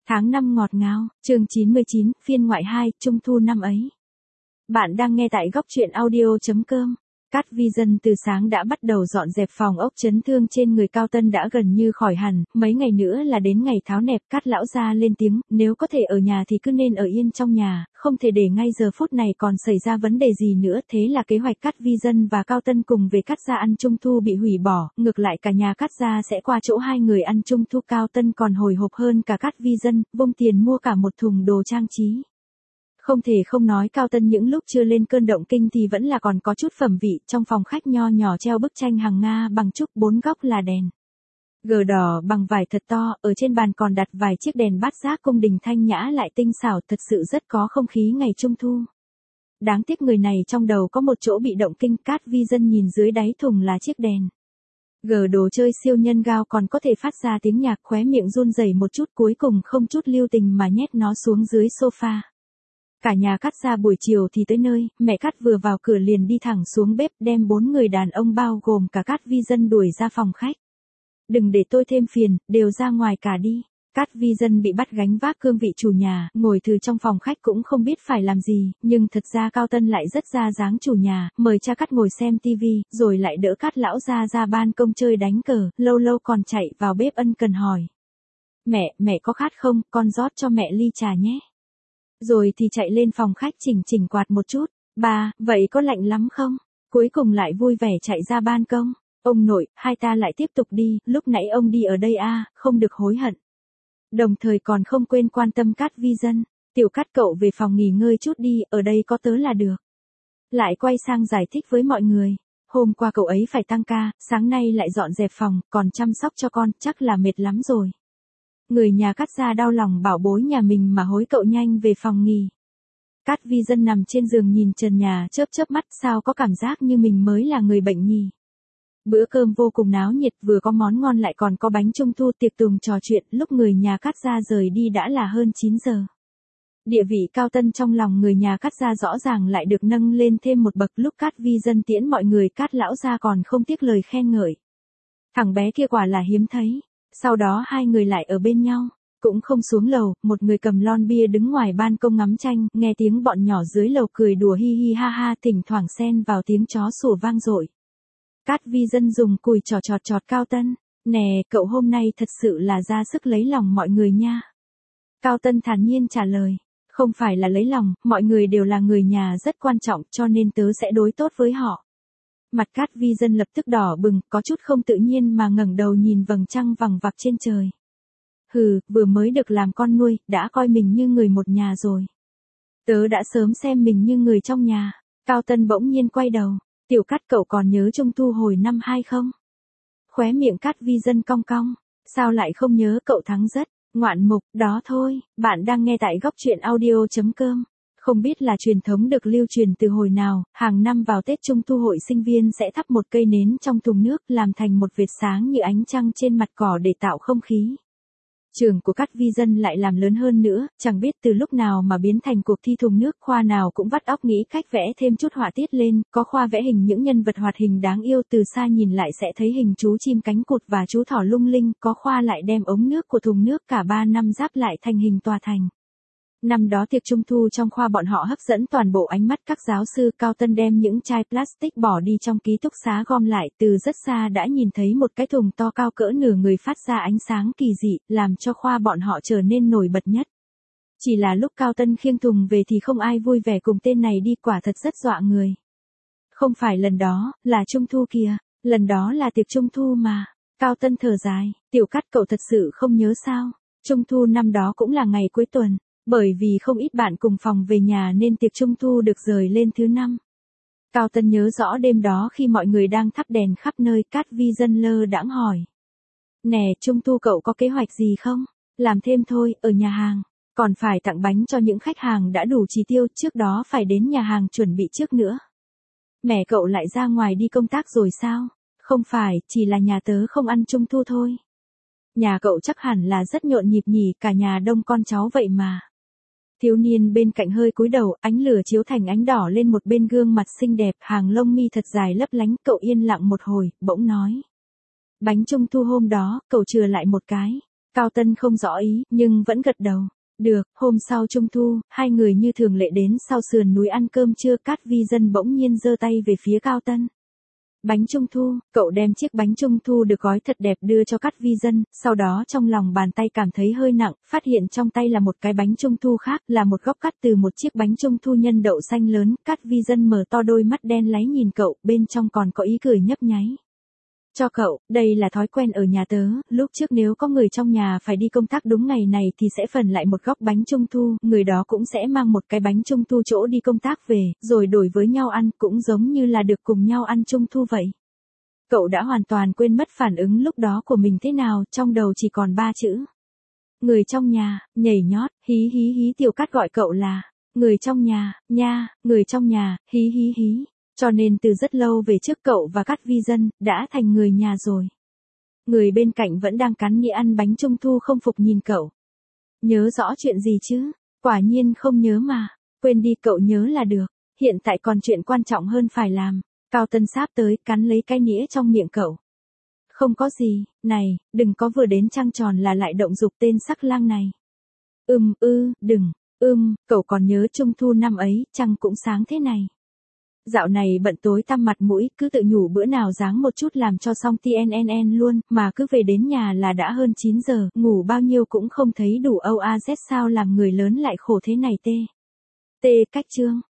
Tháng 5 ngọt ngào, chương 99, phiên ngoại 2, Trung thu năm ấy. Bạn đang nghe tại góc truyện audio.com. Cát Vi Dân từ sáng đã bắt đầu dọn dẹp phòng ốc, chấn thương trên người Cao Tân đã gần như khỏi hẳn, mấy ngày nữa là đến ngày tháo nẹp. Cát lão gia lên tiếng, nếu có thể ở nhà thì cứ nên ở yên trong nhà, không thể để ngay giờ phút này còn xảy ra vấn đề gì nữa. Thế là kế hoạch Cát Vi Dân và Cao Tân cùng về Cát gia ăn Trung thu bị hủy bỏ, ngược lại cả nhà Cát gia sẽ qua chỗ hai người ăn Trung thu. Cao Tân còn hồi hộp hơn cả Cát Vi Dân, vung tiền mua cả một thùng đồ trang trí. Không thể không nói Cao Tân những lúc chưa lên cơn động kinh thì vẫn là còn có chút phẩm vị. Trong phòng khách nho nhỏ treo bức tranh hàng Nga bằng trúc, bốn góc là đèn gờ đỏ bằng vải thật to, ở trên bàn còn đặt vài chiếc đèn bát giác cung đình thanh nhã lại tinh xảo, thật sự rất có không khí ngày Trung thu. Đáng tiếc người này trong đầu có một chỗ bị động kinh. Cát Vi Dân nhìn dưới đáy thùng là chiếc đèn gờ đồ chơi siêu nhân gao còn có thể phát ra tiếng nhạc, khóe miệng run rẩy một chút, cuối cùng không chút lưu tình mà nhét nó xuống dưới sofa. Cả nhà Cát gia buổi chiều thì tới nơi, mẹ Cát vừa vào cửa liền đi thẳng xuống bếp đem 4 người đàn ông bao gồm cả Cát Vi Dân đuổi ra phòng khách. Đừng để tôi thêm phiền, đều ra ngoài cả đi. Cát Vi Dân bị bắt gánh vác cương vị chủ nhà, ngồi từ trong phòng khách cũng không biết phải làm gì, nhưng thật ra Cao Tân lại rất ra dáng chủ nhà, mời cha Cát ngồi xem tivi, rồi lại đỡ Cát lão gia ra ban công chơi đánh cờ, lâu lâu còn chạy vào bếp ân cần hỏi. Mẹ có khát không, con rót cho mẹ ly trà nhé. Rồi thì chạy lên phòng khách chỉnh quạt một chút. Ba, vậy có lạnh lắm không? Cuối cùng lại vui vẻ chạy ra ban công. Ông nội, hai ta lại tiếp tục đi, lúc nãy ông đi ở đây không được hối hận. Đồng thời còn không quên quan tâm Cát Vi Dân. Tiểu Cát cậu về phòng nghỉ ngơi chút đi, ở đây có tớ là được. Lại quay sang giải thích với mọi người. Hôm qua cậu ấy phải tăng ca, sáng nay lại dọn dẹp phòng, còn chăm sóc cho con, chắc là mệt lắm rồi. Người nhà Cát gia đau lòng bảo bối nhà mình mà hối cậu nhanh về phòng nghỉ. Cát Vi Dân nằm trên giường nhìn trần nhà chớp mắt, sao có cảm giác như mình mới là người bệnh nhỉ. Bữa cơm vô cùng náo nhiệt, vừa có món ngon lại còn có bánh trung thu, tiệc tùng trò chuyện. Lúc người nhà Cát gia rời đi đã là hơn 9 giờ. Địa vị Cao Tân trong lòng người nhà Cát gia rõ ràng lại được nâng lên thêm một bậc. Lúc Cát Vi Dân tiễn mọi người, Cát lão gia còn không tiếc lời khen ngợi. Thằng bé kia quả là hiếm thấy. Sau đó hai người lại ở bên nhau, cũng không xuống lầu, một người cầm lon bia đứng ngoài ban công ngắm tranh, nghe tiếng bọn nhỏ dưới lầu cười đùa hi hi ha ha, thỉnh thoảng xen vào tiếng chó sủa vang dội. Cát Vi Dân dùng cùi chọt Cao Tân, nè, cậu hôm nay thật sự là ra sức lấy lòng mọi người nha. Cao Tân thản nhiên trả lời, không phải là lấy lòng, mọi người đều là người nhà rất quan trọng cho nên tớ sẽ đối tốt với họ. Mặt Cát Vi Dân lập tức đỏ bừng, có chút không tự nhiên mà ngẩng đầu nhìn vầng trăng vằng vặc trên trời. Hừ, vừa mới được làm con nuôi, đã coi mình như người một nhà rồi. Tớ đã sớm xem mình như người trong nhà. Cao Tân bỗng nhiên quay đầu. Tiểu Cát cậu còn nhớ Trung thu hồi năm 2 không? Khóe miệng Cát Vi Dân cong cong. Sao lại không nhớ, cậu thắng rất ngoạn mục, đó thôi. Bạn đang nghe tại góc truyện audio.com. Không biết là truyền thống được lưu truyền từ hồi nào, hàng năm vào Tết Trung thu hội sinh viên sẽ thắp một cây nến trong thùng nước làm thành một vệt sáng như ánh trăng trên mặt cỏ để tạo không khí. Trường của Cát Vi Dân lại làm lớn hơn nữa, chẳng biết từ lúc nào mà biến thành cuộc thi thùng nước, khoa nào cũng vắt óc nghĩ cách vẽ thêm chút họa tiết lên, có khoa vẽ hình những nhân vật hoạt hình đáng yêu từ xa nhìn lại sẽ thấy hình chú chim cánh cụt và chú thỏ lung linh, có khoa lại đem ống nước của thùng nước cả 3 năm ráp lại thành hình tòa thành. Năm đó tiệc Trung thu trong khoa bọn họ hấp dẫn toàn bộ ánh mắt các giáo sư. Cao Tân đem những chai plastic bỏ đi trong ký túc xá gom lại, từ rất xa đã nhìn thấy một cái thùng to cao cỡ nửa người phát ra ánh sáng kỳ dị, làm cho khoa bọn họ trở nên nổi bật nhất. Chỉ là lúc Cao Tân khiêng thùng về thì không ai vui vẻ cùng tên này đi, quả thật rất dọa người. Không phải lần đó, là Trung thu kìa, lần đó là tiệc Trung thu mà. Cao Tân thở dài, Tiểu Cát cậu thật sự không nhớ sao, Trung thu năm đó cũng là ngày cuối tuần. Bởi vì không ít bạn cùng phòng về nhà nên tiệc Trung thu được rời lên thứ 5. Cao Tân nhớ rõ đêm đó khi mọi người đang thắp đèn khắp nơi, Cát Vi Dân lơ đãng hỏi. Nè, Trung thu cậu có kế hoạch gì không? Làm thêm thôi, ở nhà hàng. Còn phải tặng bánh cho những khách hàng đã đủ chỉ tiêu, trước đó phải đến nhà hàng chuẩn bị trước nữa. Mẹ cậu lại ra ngoài đi công tác rồi sao? Không phải, chỉ là nhà tớ không ăn Trung thu thôi. Nhà cậu chắc hẳn là rất nhộn nhịp nhỉ, cả nhà đông con cháu vậy mà. Thiếu niên bên cạnh hơi cúi đầu, ánh lửa chiếu thành ánh đỏ lên một bên gương mặt xinh đẹp, hàng lông mi thật dài lấp lánh. Cậu yên lặng một hồi, bỗng nói. Bánh Trung thu hôm đó, cậu chừa lại một cái. Cao Tân không rõ ý, nhưng vẫn gật đầu. Được, hôm sau Trung thu, hai người như thường lệ đến sau sườn núi ăn cơm trưa. Cát Vi Dân bỗng nhiên giơ tay về phía Cao Tân. Bánh trung thu, cậu đem chiếc bánh trung thu được gói thật đẹp đưa cho Cát Vi Dân, sau đó trong lòng bàn tay cảm thấy hơi nặng, phát hiện trong tay là một cái bánh trung thu khác, là một góc cắt từ một chiếc bánh trung thu nhân đậu xanh lớn. Cát Vi Dân mở to đôi mắt đen láy nhìn cậu, bên trong còn có ý cười nhấp nháy. Cho cậu, đây là thói quen ở nhà tớ, lúc trước nếu có người trong nhà phải đi công tác đúng ngày này thì sẽ phần lại một góc bánh trung thu, người đó cũng sẽ mang một cái bánh trung thu chỗ đi công tác về, rồi đổi với nhau ăn, cũng giống như là được cùng nhau ăn trung thu vậy. Cậu đã hoàn toàn quên mất phản ứng lúc đó của mình thế nào, trong đầu chỉ còn 3 chữ. Người trong nhà, nhảy nhót, hí hí hí. Tiểu Cát gọi cậu là, người trong nhà, nha, người trong nhà, hí hí hí. Cho nên từ rất lâu về trước cậu và Cát Vi Dân đã thành người nhà rồi. Người bên cạnh vẫn đang cắn nhĩ ăn bánh trung thu không phục nhìn cậu. Nhớ rõ chuyện gì chứ? Quả nhiên không nhớ mà. Quên đi, cậu nhớ là được. Hiện tại còn chuyện quan trọng hơn phải làm. Cao Tân sáp tới cắn lấy cái nĩa trong miệng cậu. Không có gì, này, đừng có vừa đến trăng tròn là lại động dục tên sắc lang này. Đừng, cậu còn nhớ trung thu năm ấy, trăng cũng sáng thế này. Dạo này bận tối tăm mặt mũi, cứ tự nhủ bữa nào dáng một chút làm cho xong TNNN luôn, mà cứ về đến nhà là đã hơn 9 giờ, ngủ bao nhiêu cũng không thấy đủ. OAZ sao làm người lớn lại khổ thế này tê. Cách chương.